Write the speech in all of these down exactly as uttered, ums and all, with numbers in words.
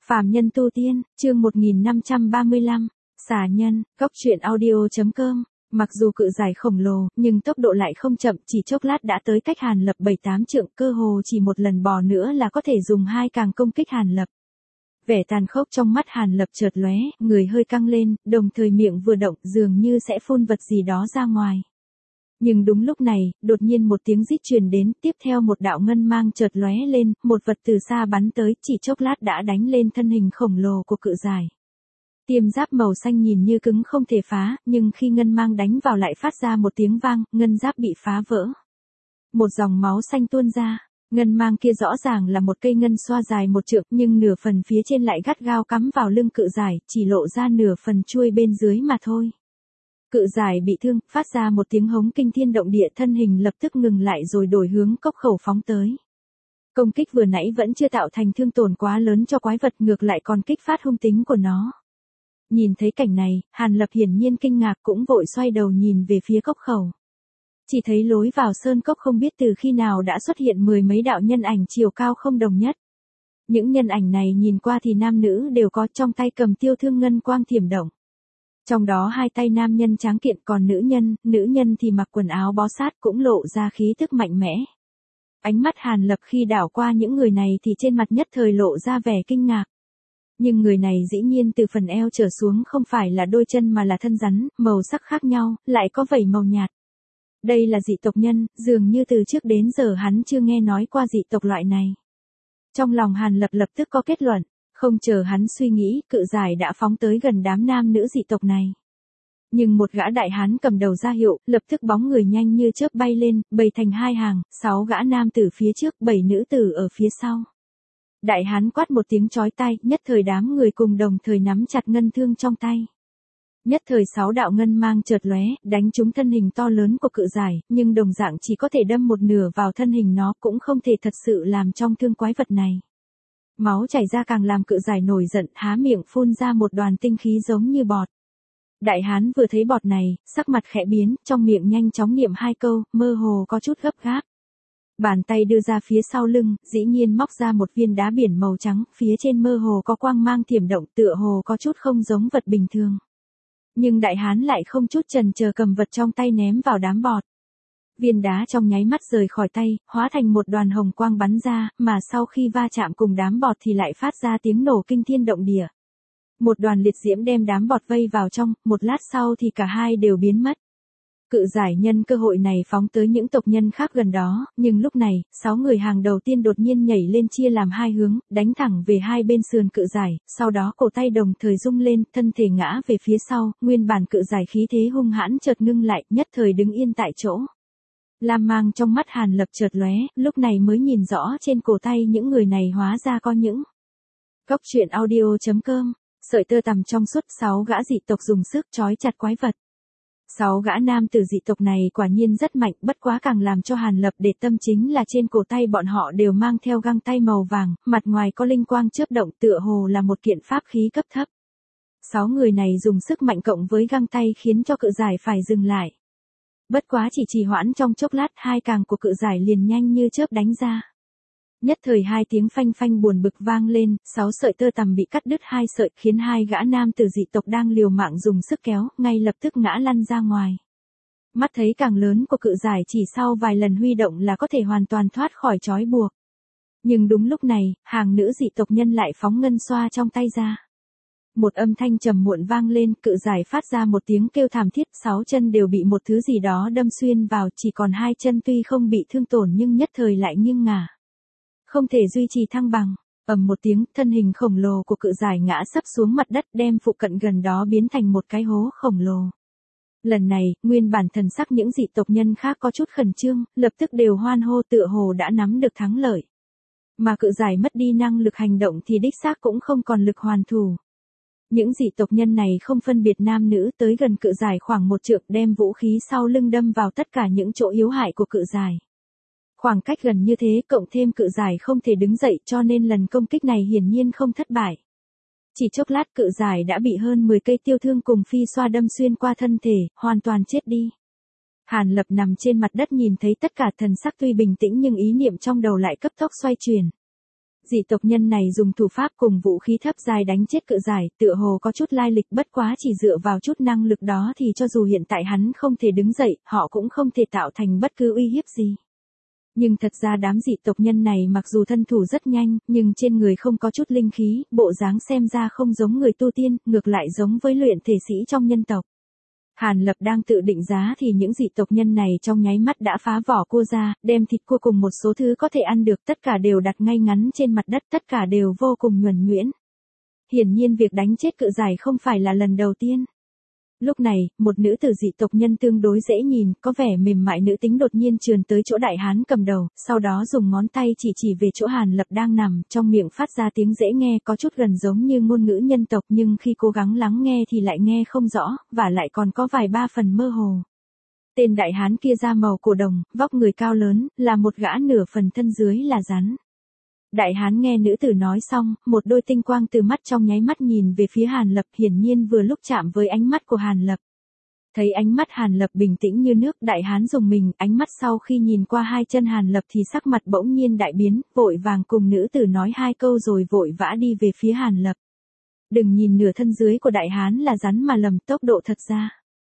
Phàm nhân tu tiên, chương một nghìn năm trăm ba mươi lăm, xà nhân, góc truyện audio.com. Mặc dù cự giải khổng lồ, nhưng tốc độ lại không chậm, chỉ chốc lát đã tới cách Hàn Lập bảy tám trượng, cơ hồ chỉ một lần bò nữa là có thể dùng hai càng công kích Hàn Lập. Vẻ tàn khốc trong mắt Hàn Lập chợt lóe, người hơi căng lên, đồng thời miệng vừa động, dường như sẽ phun vật gì đó ra ngoài. Nhưng đúng lúc này, đột nhiên một tiếng rít truyền đến, tiếp theo một đạo ngân mang chợt lóe lên, một vật từ xa bắn tới, chỉ chốc lát đã đánh lên thân hình khổng lồ của cự giải. Tiêm giáp màu xanh nhìn như cứng không thể phá, nhưng khi ngân mang đánh vào lại phát ra một tiếng vang, ngân giáp bị phá vỡ. Một dòng máu xanh tuôn ra, ngân mang kia rõ ràng là một cây ngân xoa dài một trượng, nhưng nửa phần phía trên lại gắt gao cắm vào lưng cự giải, chỉ lộ ra nửa phần chuôi bên dưới mà thôi. Cự giải bị thương, phát ra một tiếng hống kinh thiên động địa, thân hình lập tức ngừng lại rồi đổi hướng cốc khẩu phóng tới. Công kích vừa nãy vẫn chưa tạo thành thương tổn quá lớn cho quái vật, ngược lại còn kích phát hung tính của nó. Nhìn thấy cảnh này, Hàn Lập hiển nhiên kinh ngạc, cũng vội xoay đầu nhìn về phía cốc khẩu. Chỉ thấy lối vào sơn cốc không biết từ khi nào đã xuất hiện mười mấy đạo nhân ảnh chiều cao không đồng nhất. Những nhân ảnh này nhìn qua thì nam nữ đều có, trong tay cầm tiêu thương ngân quang thiểm động. Trong đó hai tay nam nhân tráng kiện, còn nữ nhân, nữ nhân thì mặc quần áo bó sát, cũng lộ ra khí tức mạnh mẽ. Ánh mắt Hàn Lập khi đảo qua những người này thì trên mặt nhất thời lộ ra vẻ kinh ngạc. Nhưng người này dĩ nhiên từ phần eo trở xuống không phải là đôi chân mà là thân rắn, màu sắc khác nhau, lại có vảy màu nhạt. Đây là dị tộc nhân, dường như từ trước đến giờ hắn chưa nghe nói qua dị tộc loại này. Trong lòng Hàn Lập lập tức có kết luận. Không chờ hắn suy nghĩ, cự giải đã phóng tới gần đám nam nữ dị tộc này. Nhưng một gã đại hán cầm đầu ra hiệu, lập tức bóng người nhanh như chớp bay lên, bày thành hai hàng, sáu gã nam tử phía trước, bảy nữ tử ở phía sau. Đại hán quát một tiếng chói tai, nhất thời đám người cùng đồng thời nắm chặt ngân thương trong tay. Nhất thời sáu đạo ngân mang chợt lóe, đánh trúng thân hình to lớn của cự giải, nhưng đồng dạng chỉ có thể đâm một nửa vào thân hình nó, cũng không thể thật sự làm trong thương quái vật này. Máu chảy ra càng làm cự giải nổi giận, há miệng phun ra một đoàn tinh khí giống như bọt. Đại hán vừa thấy bọt này, sắc mặt khẽ biến, trong miệng nhanh chóng niệm hai câu, mơ hồ có chút gấp gáp. Bàn tay đưa ra phía sau lưng, dĩ nhiên móc ra một viên đá biển màu trắng, phía trên mơ hồ có quang mang thiểm động, tựa hồ có chút không giống vật bình thường. Nhưng đại hán lại không chút chần chờ cầm vật trong tay ném vào đám bọt. Viên đá trong nháy mắt rời khỏi tay, hóa thành một đoàn hồng quang bắn ra, mà sau khi va chạm cùng đám bọt thì lại phát ra tiếng nổ kinh thiên động địa. Một đoàn liệt diễm đem đám bọt vây vào trong, một lát sau thì cả hai đều biến mất. Cự giải nhân cơ hội này phóng tới những tộc nhân khác gần đó, nhưng lúc này, sáu người hàng đầu tiên đột nhiên nhảy lên chia làm hai hướng, đánh thẳng về hai bên sườn cự giải, sau đó cổ tay đồng thời rung lên, thân thể ngã về phía sau, nguyên bản cự giải khí thế hung hãn chợt ngưng lại, nhất thời đứng yên tại chỗ. Lam mang trong mắt Hàn Lập chợt lóe, lúc này mới nhìn rõ trên cổ tay những người này hóa ra có những. Góc truyện audio.com, sợi tơ tằm trong suốt, sáu gã dị tộc dùng sức trói chặt quái vật. Sáu gã nam tử dị tộc này quả nhiên rất mạnh, bất quá càng làm cho Hàn Lập để tâm chính là trên cổ tay bọn họ đều mang theo găng tay màu vàng, mặt ngoài có linh quang chớp động, tựa hồ là một kiện pháp khí cấp thấp. Sáu người này dùng sức mạnh cộng với găng tay khiến cho cự giải phải dừng lại. Bất quá chỉ trì hoãn trong chốc lát, hai càng của cự giải liền nhanh như chớp đánh ra. Nhất thời hai tiếng phanh phanh buồn bực vang lên, sáu sợi tơ tằm bị cắt đứt hai sợi, khiến hai gã nam tử dị tộc đang liều mạng dùng sức kéo, ngay lập tức ngã lăn ra ngoài. Mắt thấy càng lớn của cự giải chỉ sau vài lần huy động là có thể hoàn toàn thoát khỏi trói buộc. Nhưng đúng lúc này, hàng nữ dị tộc nhân lại phóng ngân xoa trong tay ra. Một âm thanh trầm muộn vang lên, cự giải phát ra một tiếng kêu thảm thiết, sáu chân đều bị một thứ gì đó đâm xuyên vào, chỉ còn hai chân tuy không bị thương tổn nhưng nhất thời lại nghiêng ngả. Không thể duy trì thăng bằng, ầm một tiếng, thân hình khổng lồ của cự giải ngã sấp xuống mặt đất, đem phụ cận gần đó biến thành một cái hố khổng lồ. Lần này, nguyên bản thần sắc những dị tộc nhân khác có chút khẩn trương, lập tức đều hoan hô, tựa hồ đã nắm được thắng lợi. Mà cự giải mất đi năng lực hành động thì đích xác cũng không còn lực hoàn thủ. Những dị tộc nhân này không phân biệt nam nữ, tới gần cự giải khoảng một trượng, đem vũ khí sau lưng đâm vào tất cả những chỗ yếu hại của cự giải. Khoảng cách gần như thế, cộng thêm cự giải không thể đứng dậy, cho nên lần công kích này hiển nhiên không thất bại. Chỉ chốc lát cự giải đã bị hơn mười cây tiêu thương cùng phi xoa đâm xuyên qua thân thể, hoàn toàn chết đi. Hàn Lập nằm trên mặt đất nhìn thấy tất cả, thần sắc tuy bình tĩnh nhưng ý niệm trong đầu lại cấp tốc xoay chuyển. Dị tộc nhân này dùng thủ pháp cùng vũ khí thấp dài đánh chết cự giải, tựa hồ có chút lai lịch, bất quá chỉ dựa vào chút năng lực đó thì cho dù hiện tại hắn không thể đứng dậy, họ cũng không thể tạo thành bất cứ uy hiếp gì. Nhưng thật ra đám dị tộc nhân này mặc dù thân thủ rất nhanh, nhưng trên người không có chút linh khí, bộ dáng xem ra không giống người tu tiên, ngược lại giống với luyện thể sĩ trong nhân tộc. Hàn Lập đang tự định giá thì những dị tộc nhân này trong nháy mắt đã phá vỏ cua ra, đem thịt cua cùng một số thứ có thể ăn được tất cả đều đặt ngay ngắn trên mặt đất, tất cả đều vô cùng nhuần nhuyễn. Hiển nhiên việc đánh chết cự giải không phải là lần đầu tiên. Lúc này, một nữ tử dị tộc nhân tương đối dễ nhìn, có vẻ mềm mại nữ tính đột nhiên trườn tới chỗ đại hán cầm đầu, sau đó dùng ngón tay chỉ chỉ về chỗ Hàn Lập đang nằm, trong miệng phát ra tiếng dễ nghe có chút gần giống như ngôn ngữ nhân tộc nhưng khi cố gắng lắng nghe thì lại nghe không rõ, và lại còn có vài ba phần mơ hồ. Tên đại hán kia da màu cổ đồng, vóc người cao lớn, là một gã nửa phần thân dưới là rắn. Đại hán nghe nữ tử nói xong, một đôi tinh quang từ mắt trong nháy mắt nhìn về phía Hàn Lập, hiển nhiên vừa lúc chạm với ánh mắt của Hàn Lập. Thấy ánh mắt Hàn Lập bình tĩnh như nước, đại hán dùng mình, ánh mắt sau khi nhìn qua hai chân Hàn Lập thì sắc mặt bỗng nhiên đại biến, vội vàng cùng nữ tử nói hai câu rồi vội vã đi về phía Hàn Lập. Đừng nhìn nửa thân dưới của đại hán là rắn mà lầm tốc độ thật ra.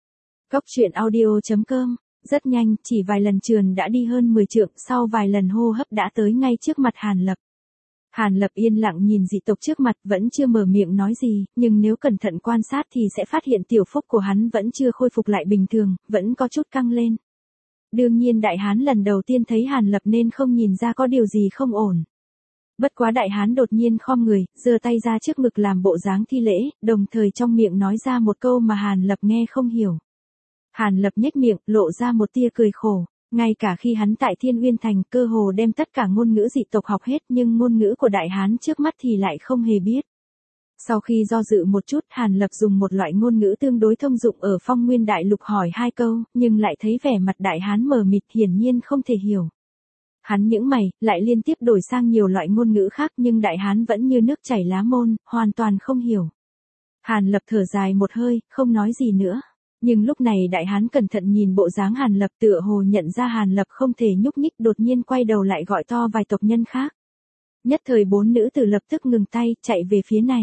Cốc truyện audio chấm com. Rất nhanh, chỉ vài lần trườn đã đi hơn mười trượng, sau vài lần hô hấp đã tới ngay trước mặt Hàn Lập. Hàn Lập yên lặng nhìn dị tộc trước mặt, vẫn chưa mở miệng nói gì, nhưng nếu cẩn thận quan sát thì sẽ phát hiện tiểu phúc của hắn vẫn chưa khôi phục lại bình thường, vẫn có chút căng lên. Đương nhiên đại hán lần đầu tiên thấy Hàn Lập nên không nhìn ra có điều gì không ổn. Bất quá đại hán đột nhiên khom người, giơ tay ra trước ngực làm bộ dáng thi lễ, đồng thời trong miệng nói ra một câu mà Hàn Lập nghe không hiểu. Hàn Lập nhếch miệng, lộ ra một tia cười khổ. Ngay cả khi hắn tại Thiên Uyên Thành cơ hồ đem tất cả ngôn ngữ dị tộc học hết nhưng ngôn ngữ của đại hán trước mắt thì lại không hề biết. Sau khi do dự một chút, Hàn Lập dùng một loại ngôn ngữ tương đối thông dụng ở Phong Nguyên Đại Lục hỏi hai câu, nhưng lại thấy vẻ mặt đại hán mờ mịt, hiển nhiên không thể hiểu. Hắn nhướng mày, lại liên tiếp đổi sang nhiều loại ngôn ngữ khác nhưng đại hán vẫn như nước chảy lá môn, hoàn toàn không hiểu. Hàn Lập thở dài một hơi, không nói gì nữa. Nhưng lúc này đại hán cẩn thận nhìn bộ dáng Hàn Lập, tựa hồ nhận ra Hàn Lập không thể nhúc nhích, đột nhiên quay đầu lại gọi to vài tộc nhân khác. Nhất thời bốn nữ tử lập tức ngừng tay, chạy về phía này.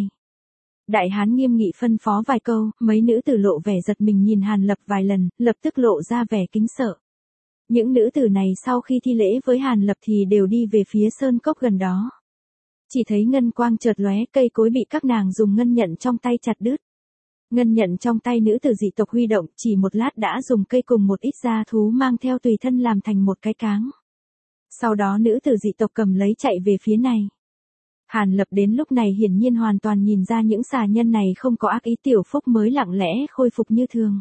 Đại hán nghiêm nghị phân phó vài câu, mấy nữ tử lộ vẻ giật mình nhìn Hàn Lập vài lần, lập tức lộ ra vẻ kính sợ. Những nữ tử này sau khi thi lễ với Hàn Lập thì đều đi về phía sơn cốc gần đó. Chỉ thấy ngân quang chợt lóe, cây cối bị các nàng dùng ngân nhận trong tay chặt đứt. Ngân nhận trong tay nữ tử dị tộc huy động, chỉ một lát đã dùng cây cùng một ít da thú mang theo tùy thân làm thành một cái cáng. Sau đó nữ tử dị tộc cầm lấy chạy về phía này. Hàn Lập đến lúc này hiển nhiên hoàn toàn nhìn ra những xà nhân này không có ác ý, tiểu phúc mới lặng lẽ khôi phục như thường.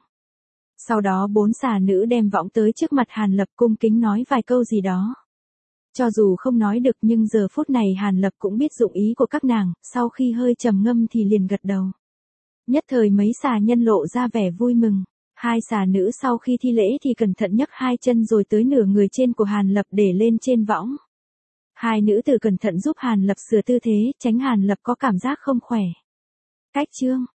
Sau đó bốn xà nữ đem võng tới trước mặt Hàn Lập cung kính nói vài câu gì đó. Cho dù không nói được nhưng giờ phút này Hàn Lập cũng biết dụng ý của các nàng, sau khi hơi trầm ngâm thì liền gật đầu. Nhất thời mấy xà nhân lộ ra vẻ vui mừng. Hai xà nữ sau khi thi lễ thì cẩn thận nhấc hai chân rồi tới nửa người trên của Hàn Lập để lên trên võng. Hai nữ tử cẩn thận giúp Hàn Lập sửa tư thế, tránh Hàn Lập có cảm giác không khỏe. Cách chương